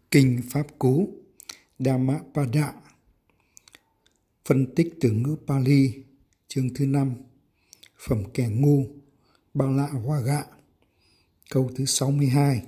Kinh Pháp Cú Dhammapada. Phân tích từ ngữ Pali, chương thứ 5, phẩm kẻ ngu, Bala Vaga, câu thứ 62.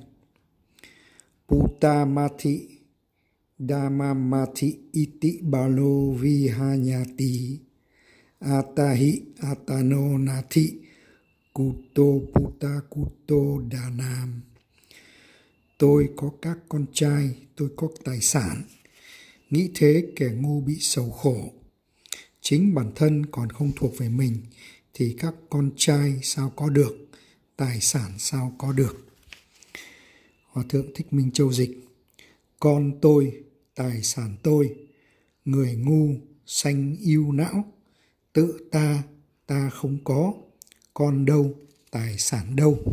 Putamati Dhammamati iti balo vihanyati atahi atano nati kuto puta kuto danam. Tôi có các con trai, tôi có tài sản. Nghĩ thế kẻ ngu bị sầu khổ. Chính bản thân còn không thuộc về mình thì các con trai sao có được, tài sản sao có được. Hòa thượng Thích Minh Châu dịch: con tôi, tài sản tôi, người ngu sanh ưu não, tự ta không có, con đâu, tài sản đâu.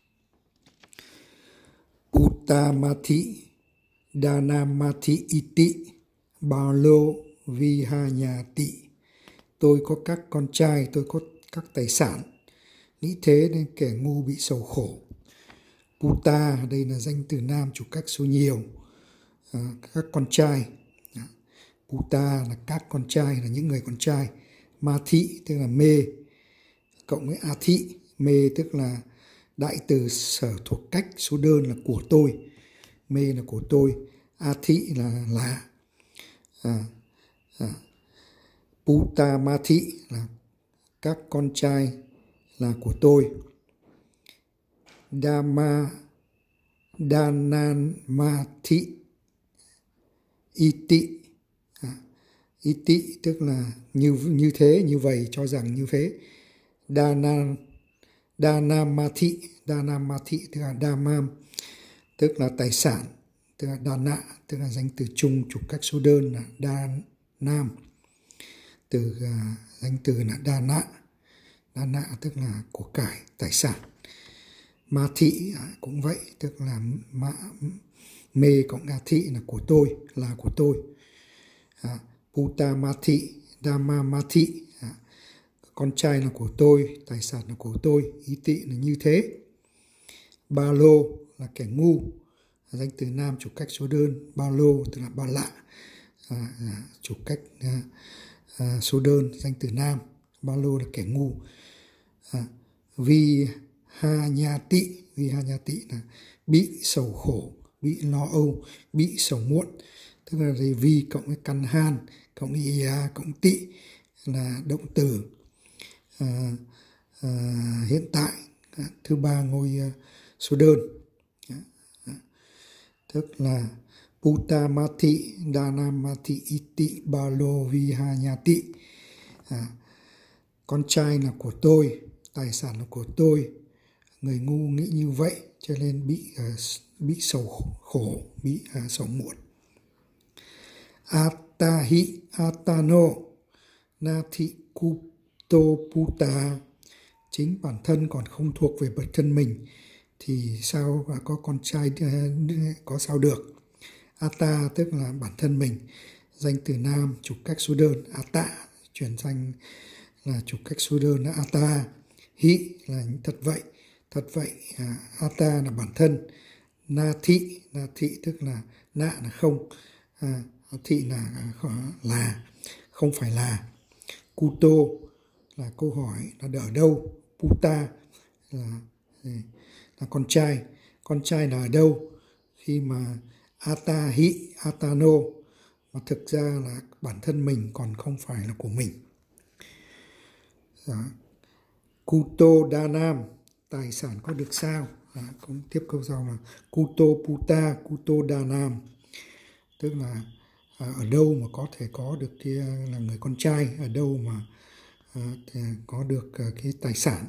Uttamati Dhanamati iti balo vihanyati. Tôi có các con trai, tôi có các tài sản. Nghĩ thế nên kẻ ngu bị sầu khổ. Puta, đây là danh từ nam chủ cách số nhiều. Các con trai. Puta là các con trai, là những người con trai. Mati tức là mê, cộng với athi. Mê tức là đại từ sở thuộc cách, số đơn là của tôi. Mê là của tôi. Athi là Putamati là các con trai là của tôi. Dhanamati iti. Iti tức là như thế, như vậy, cho rằng như thế. Dhanamati tức là Dhamam, tức là tài sản, tức là Dana, tức là danh từ chung chủ cách số đơn là Dhanam. Từ danh từ là Dana. Dana tức là của cải, tài sản. Mati cũng vậy, tức là mê cộng athi là của tôi, là của tôi. Putamati, Dhammamati, con trai là của tôi, tài sản là của tôi. Iti là như thế. Balo là kẻ ngu, danh từ nam chủ cách số đơn. Balo tức là Bala, chủ cách số đơn, danh từ nam. Balo là kẻ ngu. Vihanyati là bị sầu khổ, bị lo âu, bị sầu muộn. Tức là vi cộng với căn han, cộng với ia, cộng tị là động từ hiện tại, thứ ba ngôi số đơn. Tức là Putamati Dhanamati iti balo vihanyati. Con trai là của tôi, tài sản là của tôi. Người ngu nghĩ như vậy cho nên bị sầu khổ, bị sầu muộn. Atahi atano nati kuto puta. Chính bản thân còn không thuộc về bản thân mình thì sao có con trai có sao được. Ata tức là bản thân mình, danh từ nam chủ cách số đơn. Ata chuyển danh là chủ cách số đơn là Ata. Hi là thật vậy. Ata là bản thân. Nati tức là nạ là không. Thị là không phải là. Kuto là câu hỏi, là ở đâu. Puta là con trai. Con trai là ở đâu? Khi mà atahi atano mà thực ra là bản thân mình còn không phải là của mình. Kuto danam, tài sản có được sao? Cũng tiếp câu sau là kuto puta kuto danam, tức là ở đâu mà có thể có được cái là người con trai, ở đâu mà có được cái tài sản.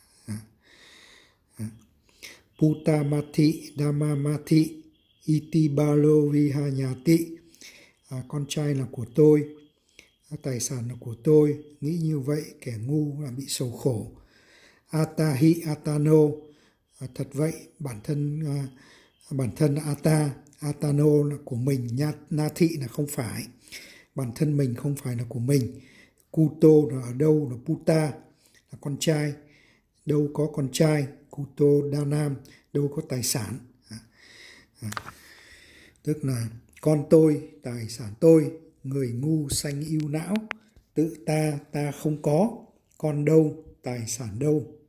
Putamati Dhammamati iti balo vihanyati. Con trai là của tôi, tài sản là của tôi. Nghĩ như vậy kẻ ngu là bị sầu khổ. Atahi atano, thật vậy, bản thân ata. Atano là của mình, nati là không phải. Bản thân mình không phải là của mình. Kuto là ở đâu, là puta là con trai. Đâu có con trai. Kuto danam, đâu có tài sản. Tức là con tôi, tài sản tôi, người ngu sanh ưu não, tự ta, ta không có, con đâu, tài sản đâu.